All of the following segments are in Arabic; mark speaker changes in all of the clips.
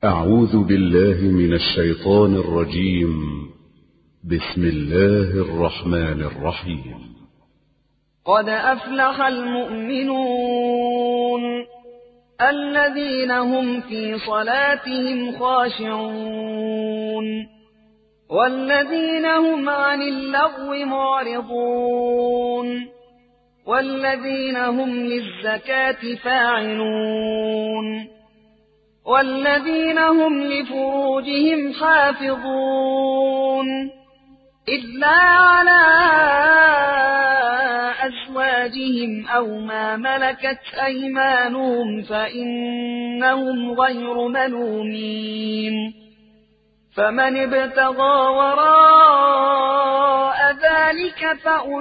Speaker 1: أعوذ بالله من الشيطان الرجيم. بسم الله الرحمن الرحيم.
Speaker 2: قد أفلح المؤمنون الذين هم في صلاتهم خاشعون والذين هم عن اللغو معرضون والذين هم للزكاة فاعلون والذين هم لفروجهم حافظون إلا على أزواجهم أو ما ملكت أيمانهم فإنهم غير ملومين فمن ابتغى وراء ذلك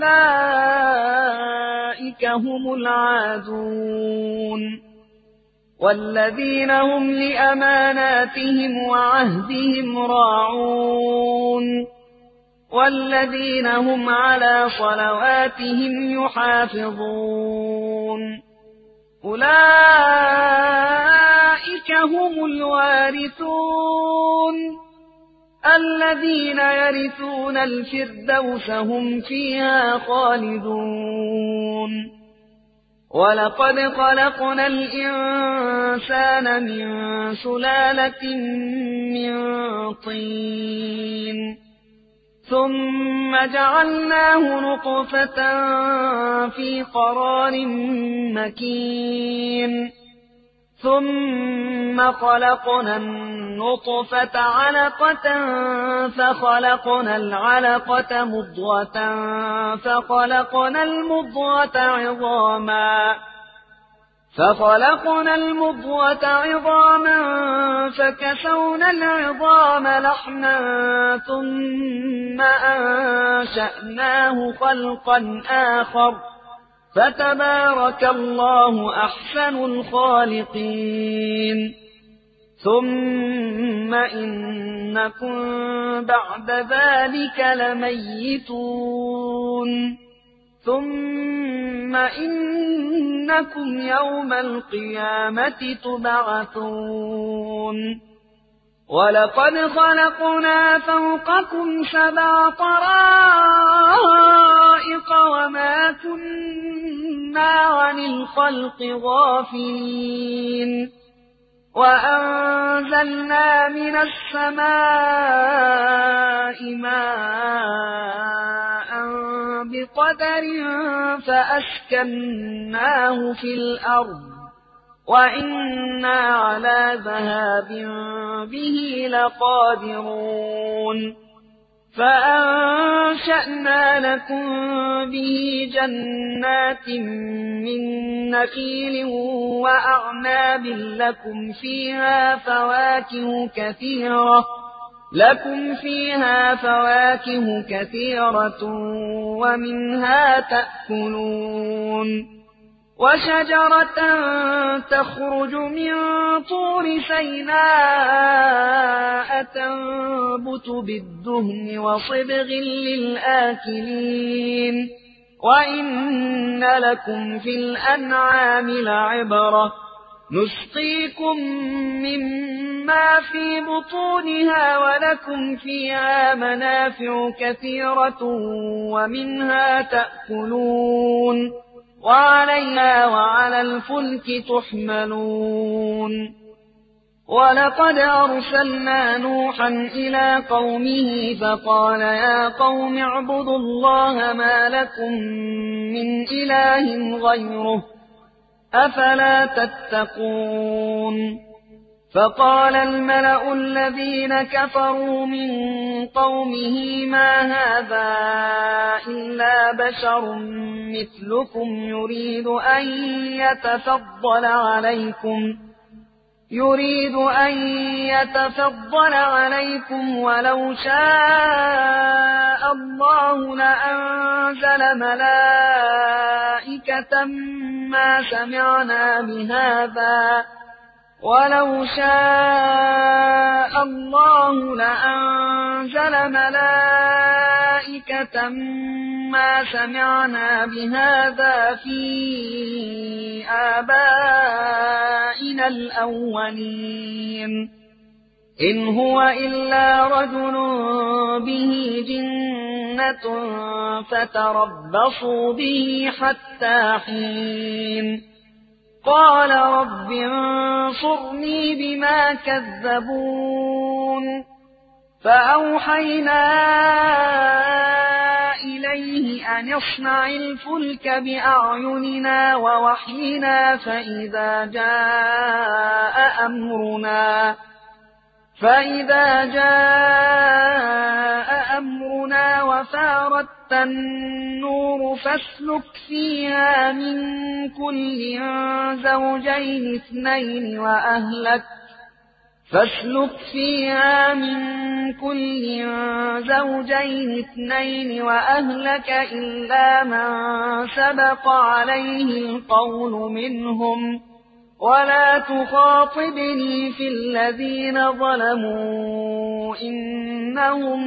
Speaker 2: فأولئك هم العادون والذين هم لأماناتهم وعهدهم راعون والذين هم على صلواتهم يحافظون أولئك هم الوارثون الذين يرثون الفردوس هم فيها خالدون ولقد خلقنا الإنسان من سلالة من طين ثم جعلناه نطفة في قرار مكين ثم خلقنا النطفة علقة فخلقنا العلقة مضغة فخلقنا المضغة عظاما فكسونا العظام لحما ثم أنشأناه خلقا آخر فتبارك الله أحسن الخالقين ثم إنكم بعد ذلك لميتون ثم إنكم يوم القيامة تبعثون ولقد خلقنا فوقكم 7 طرائق وما كنا عن الخلق غافلين وأنزلنا من السماء ماء بقدر فأسكناه في الأرض وإنا على ذهاب به لقادرون فأنشأنا لكم به جنات من نخيل وأعناب لكم فيها فواكه كثيرة ومنها تأكلون وشجرة تخرج من طور سيناء تنبت بالدهن وصبغ للآكلين وإن لكم في الأنعام لعبرة نسقيكم مما في بطونها ولكم فيها منافع كثيرة ومنها تأكلون وعليها وعلى الفلك تحملون ولقد أرسلنا نوحا إلى قومه فقال يا قوم اعبدوا الله ما لكم من إله غيره أفلا تتقون فقال الملأ الذين كفروا من قومه ما هذا إلا بشر مثلكم يريد أن يتفضل عليكم ولو شاء الله لأنزل ملائكة ما سمعنا بهذا في آبائنا الأولين إن هو إلا رجل به جنة فتربصوا به حتى حين قال رب انصرني بما كذبون فأوحينا إليه أن اصنع الفلك بأعيننا ووحينا فإذا جاء أمرنا وفارت النور فاسلك فيها من كل زوجين اثنين وأهلك إلا من سبق عليه القول منهم ولا تخاطبني في الذين ظلموا إنهم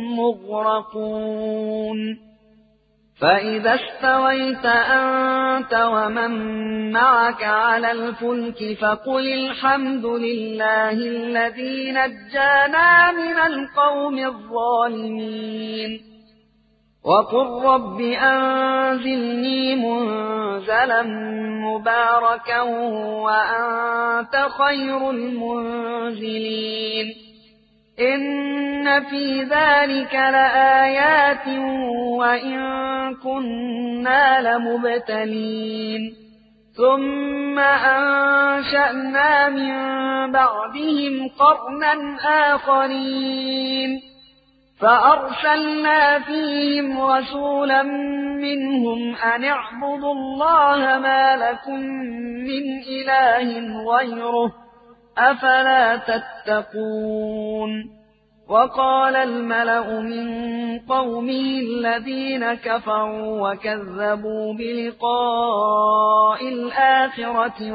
Speaker 2: مغرقون فإذا استويت أنت ومن معك على الفلك فقل الحمد لله الذي نجانا من القوم الظالمين وقل رب أنزلني منزلا مباركا وأنت خير المنزلين إن في ذلك لآيات وإن كنا لمبتلين ثم أنشأنا من بعدهم قرنا آخرين فأرسلنا فيهم رسولا منهم أن اعبدوا الله ما لكم من إله غيره أفلا تتقون وقال الملأ من قومه الذين كفروا وكذبوا بلقاء الآخرة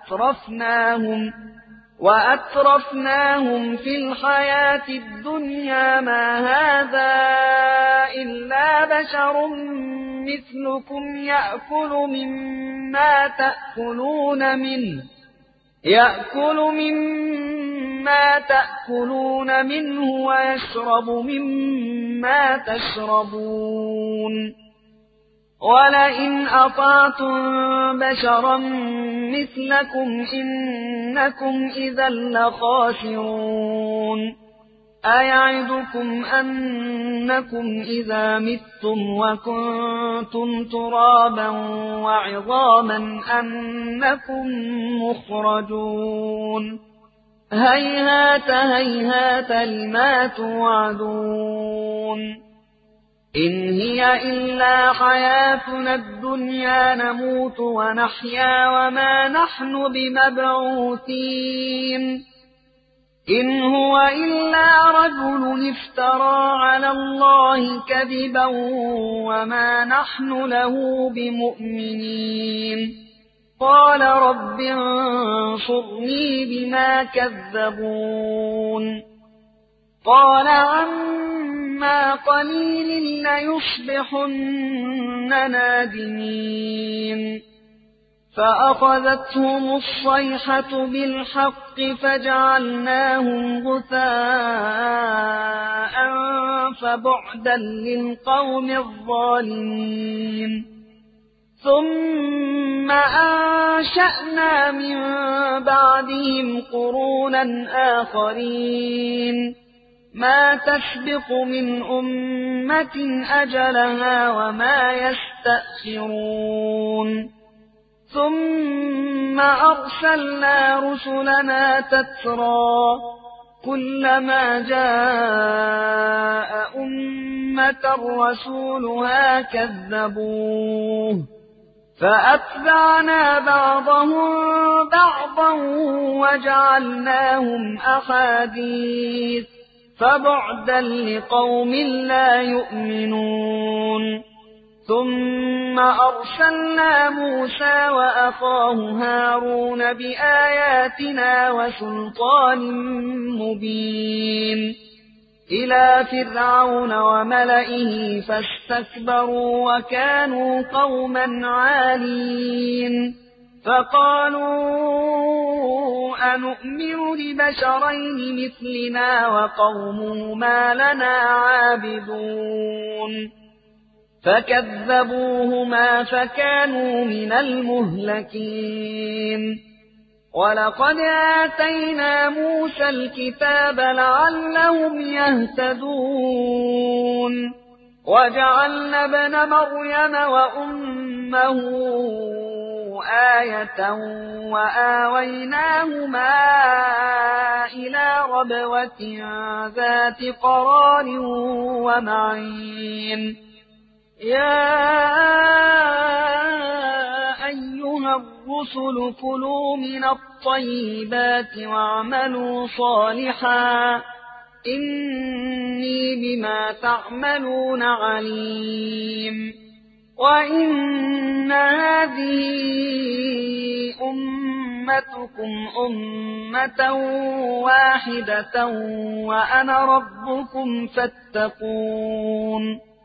Speaker 2: وأترفناهم في الحياة الدنيا ما هذا إلا بشر مثلكم يأكل مما تأكلون منه ويشرب مما تشربون ولئن أطعتم بشرا مثلكم إنكم إذا لخاسرون أيعدكم أنكم إذا متم وكنتم ترابا وعظاما أنكم مخرجون هيهات هيهات لما توعدون إن هي إلا حياتنا الدنيا نموت ونحيا وما نحن بمبعوثين إن هو إلا رجل افترى على الله كذبا وما نحن له بمؤمنين قال رب انصرني بما كذبون قال عما قليل ليصبحن نادمين فأخذتهم الصيحة بالحق فجعلناهم غثاء فبعدا للقوم الظالمين ثم أنشأنا من بعدهم قرونا آخرين ما تسبق من أمة أجلها وما يستأخرون ثم أرسلنا رسلنا تترى كلما جاء أمة رسولها كذبوه فأتبعنا بعضهم بعضا وجعلناهم أحاديث فبعدا لقوم لا يؤمنون ثم أرسلنا موسى وأخاه هارون بآياتنا وسلطان مبين إلى فرعون وملئه فاستكبروا وكانوا قوما عالين فقالوا أنؤمن لبشرين مثلنا وقومهما لنا عابدون فكذبوهما فكانوا من المهلكين ولقد آتينا موسى الكتاب لعلهم يهتدون وجعلنا ابن مريم وأمه آية وآويناهما إلى ربوة ذات قرار ومعين يا أيها الرسل كلوا من الطيبات واعملوا صالحا إني بما تعملون عليم وإن هذه أمتكم أمة واحدة وأنا ربكم فاتقون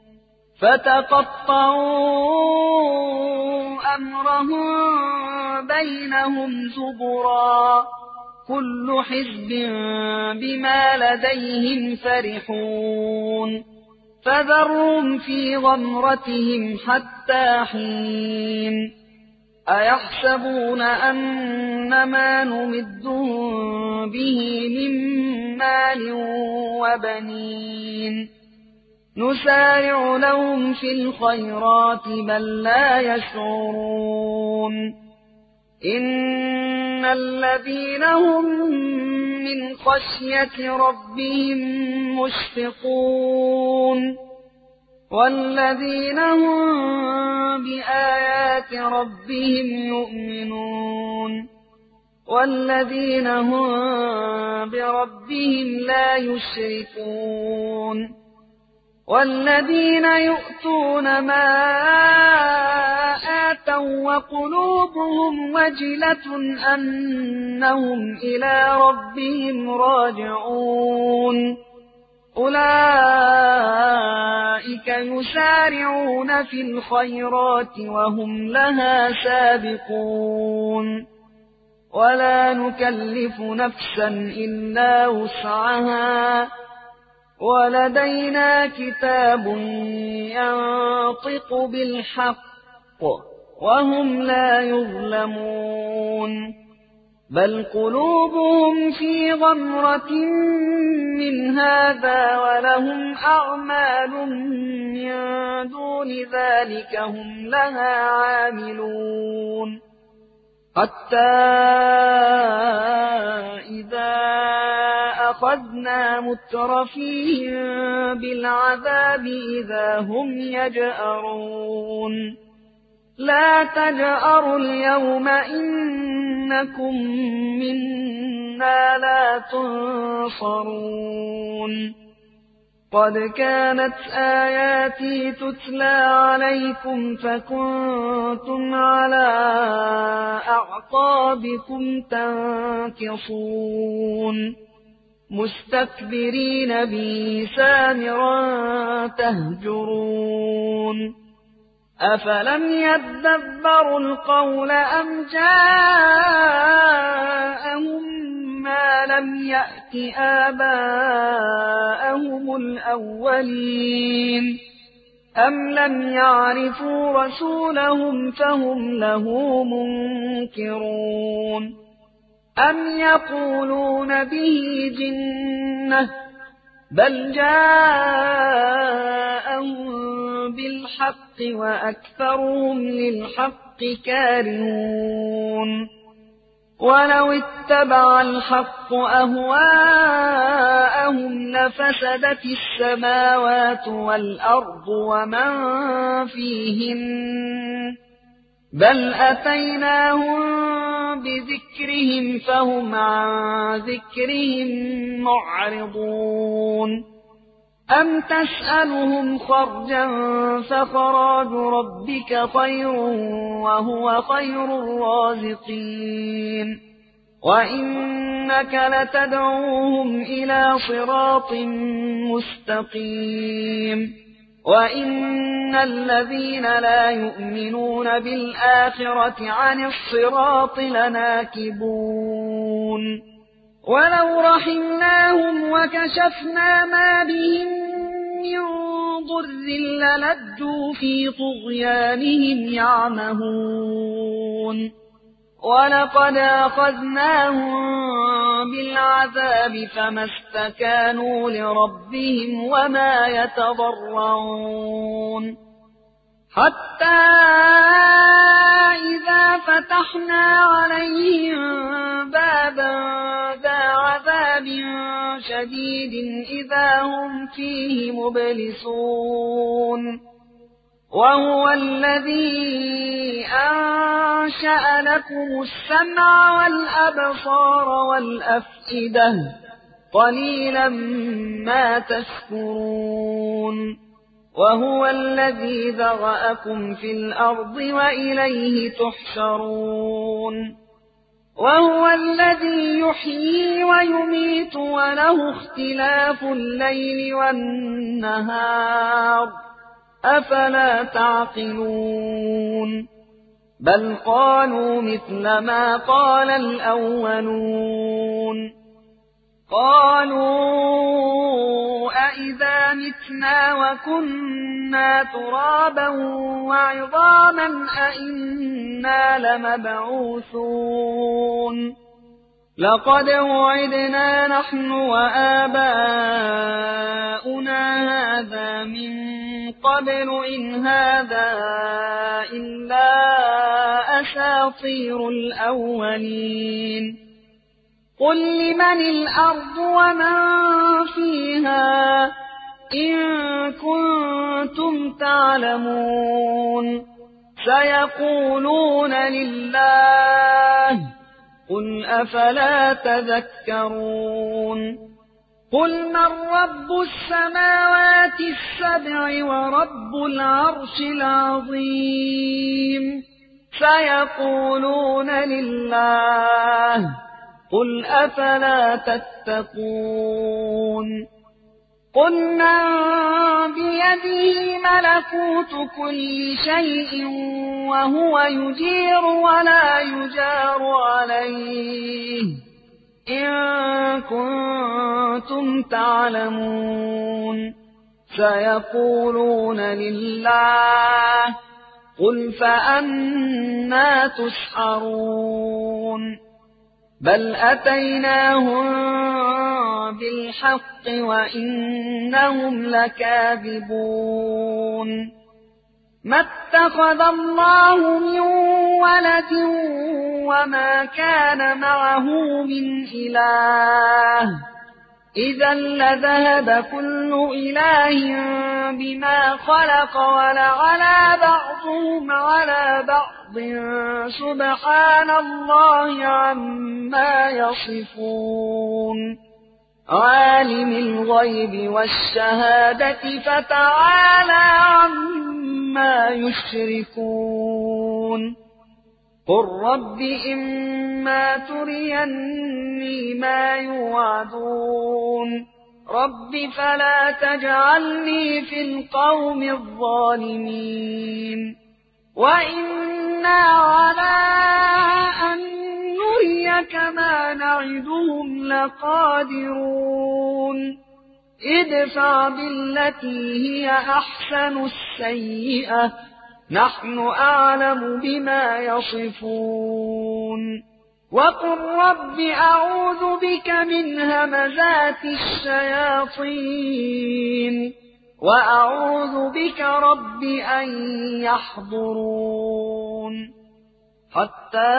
Speaker 2: فتقطعوا أمرهم بينهم زبرا كل حزب بما لديهم فرحون فذرهم في غمرتهم حتى حين أيحسبون أنما نمدهم به من مال وبنين نسارع لهم في الخيرات بل لا يشعرون إن الذين هم من خشية ربهم مشفقون والذين هم بآيات ربهم يؤمنون والذين هم بربهم لا يشركون والذين يؤتون ما آتوا وقلوبهم وجلة أنهم إلى ربهم راجعون أولئك يسارعون في الخيرات وهم لها سابقون ولا نكلف نفسا إلا وسعها ولدينا كتاب ينطق بالحق وهم لا يظلمون بل قلوبهم في غمرة من هذا ولهم أعمال من دون ذلك هم لها عاملون حتى إذا أخذنا مترفيهم بالعذاب إذا هم يجأرون لا تجأروا اليوم إنكم منا لا تنصرون قد كانت آياتي تتلى عليكم فكنتم على أعقابكم تنكصون مستكبرين به سامرا تهجرون أفلم يدبروا القول أم جاءهم ما لم يأت آباءهم الأولين أم لم يعرفوا رسولهم فهم له منكرون أم يقولون به جنة بل جاءهم بالحق وأكثرهم للحق كارهون ولو اتبع الحق أهواءهم لفسدت السماوات والأرض ومن فيهن بل أتيناهم بذكرهم فهم عن ذكرهم معرضون أم تسألهم خرجا فخراج ربك خير وهو خير الرازقين وإنك لتدعوهم إلى صراط مستقيم وإن الذين لا يؤمنون بالآخرة عن الصراط لناكبون ولو رحمناهم وكشفنا ما بهم من ضر للجوا في طغيانهم يعمهون ولقد أخذناهم بالعذاب فما استكانوا لربهم وما يتضرعون حتى إذا فتحنا عليهم بابا ذا عذاب شديد إذا هم فيه مبلسون وهو الذي أنشأ لكم السمع والأبصار والأفئدة قليلا ما تشكرون وهو الذي ذرأكم في الأرض وإليه تحشرون وهو الذي يحيي ويميت وله اختلاف الليل والنهار أفلا تعقلون بل قالوا مثل ما قال الأولون قالوا أئذا متنا وكنا ترابا وعظاما أئنا لمبعوثون لقد وعدنا نحن وآباؤنا هذا من قبل إن هذا إلا أساطير الأولين قل لمن الأرض ومن فيها إن كنتم تعلمون سيقولون لله قل أفلا تذكرون قل من رب السماوات السبع ورب العرش العظيم سيقولون لله قل أفلا تتقون قل من بيده ملكوت كل شيء وهو يجير ولا يجار عليه إن كنتم تعلمون سيقولون لله قل فأنى تسحرون بل أتيناهم بالحق وإنهم لكاذبون ما اتخذ الله من ولد وما كان معه من إله إذا لذهب كل إله بما خلق ولعلى بعضهم على بعض سبحان الله عما يصفون عالم الغيب والشهادة فتعالى عما يشركون قل رب إما تريني ما يوعدون رب فلا تجعلني في القوم الظالمين وإنا على أن نريك ما نعدهم لقادرون ادفع بالتي هي أحسن السيئة نحن أعلم بما يصفون وقل رب أعوذ بك من همزات الشياطين وأعوذ بك رب أن يحضرون حتى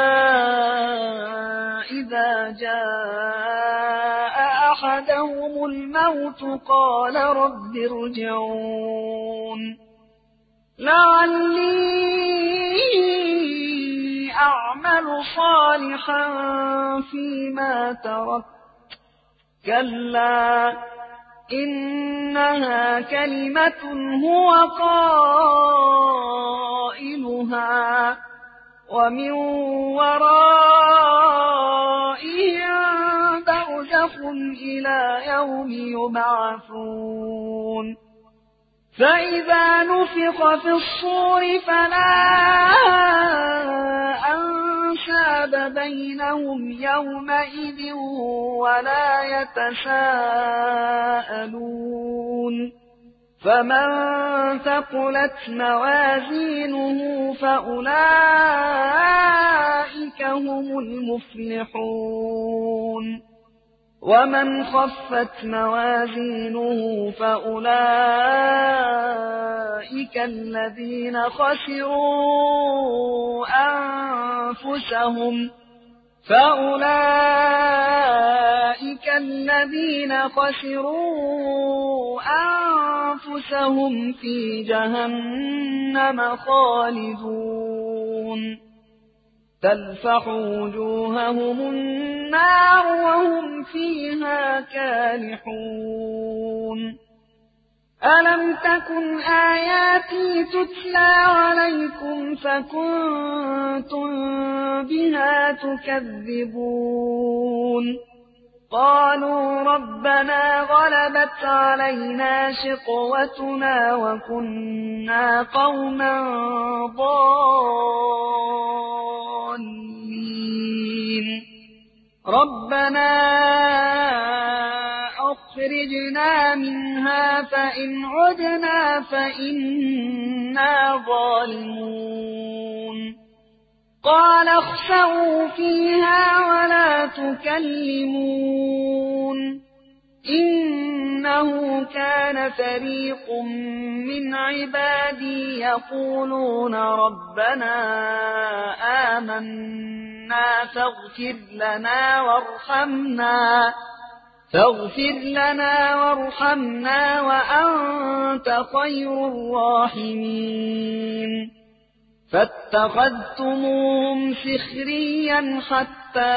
Speaker 2: إذا جاء أحدهم الموت قال رب ارجعون لعلي أعمل صالحا فيما تركت كلا إنها كلمة هو قائلها ومن ورائهم برزخ إلى يوم يبعثون فإذا نفخ في الصور فلا أنساب بينهم يومئذ ولا يتساءلون فمن ثقلت موازينه فأولئك هم المفلحون ومن خفت موازينه فأولئك الذين خسروا أنفسهم في جهنم خالدون تلفح وجوههم النار وهم فيها كالحون ألم تكن آياتي تتلى عليكم فكنتم بها تكذبون قالوا ربنا غلبت علينا شقوتنا وكنا قوما ضالين ربنا أخرجنا منها فإن عدنا فإنا ظالمون قال اخسئوا فيها ولا تكلمون إنه كان فريق من عبادي يقولون ربنا آمنا فاغفر لنا وارحمنا وأنت خير الراحمين فاتخذتموهم سخريا حتى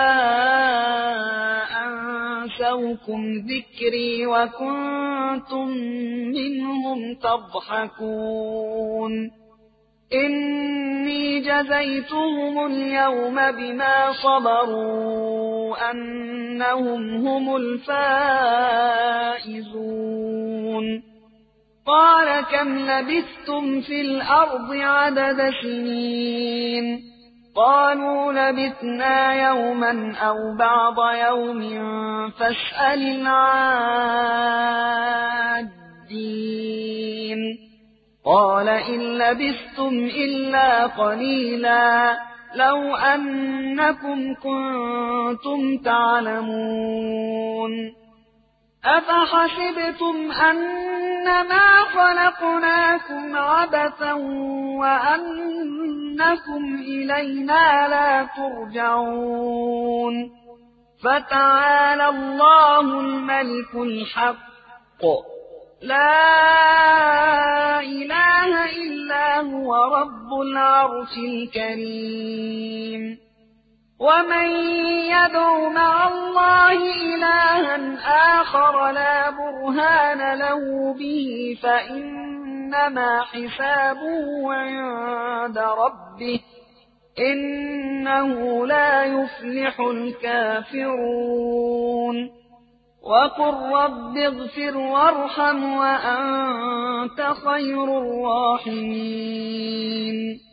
Speaker 2: أنسوكم ذكري وكنتم منهم تضحكون إني جزيتهم اليوم بما صبروا أنهم هم الفائزون قال كم لبثتم في الأرض عدد سنين قالوا لبثنا يوما أو بعض يوم فاسأل العادين قال إن لبثتم إلا قليلا لو أنكم كنتم تعلمون أفحسبتم أنما خلقناكم عبثا وأنكم إلينا لا ترجعون فتعالى الله الملك الحق لا إله إلا هو رب العرش الكريم ومن يدع مع الله إلها آخر لا برهان له به فإنما حسابه عند ربه إنه لا يفلح الكافرون وقل رب اغفر وارحم وأنت خير الراحمين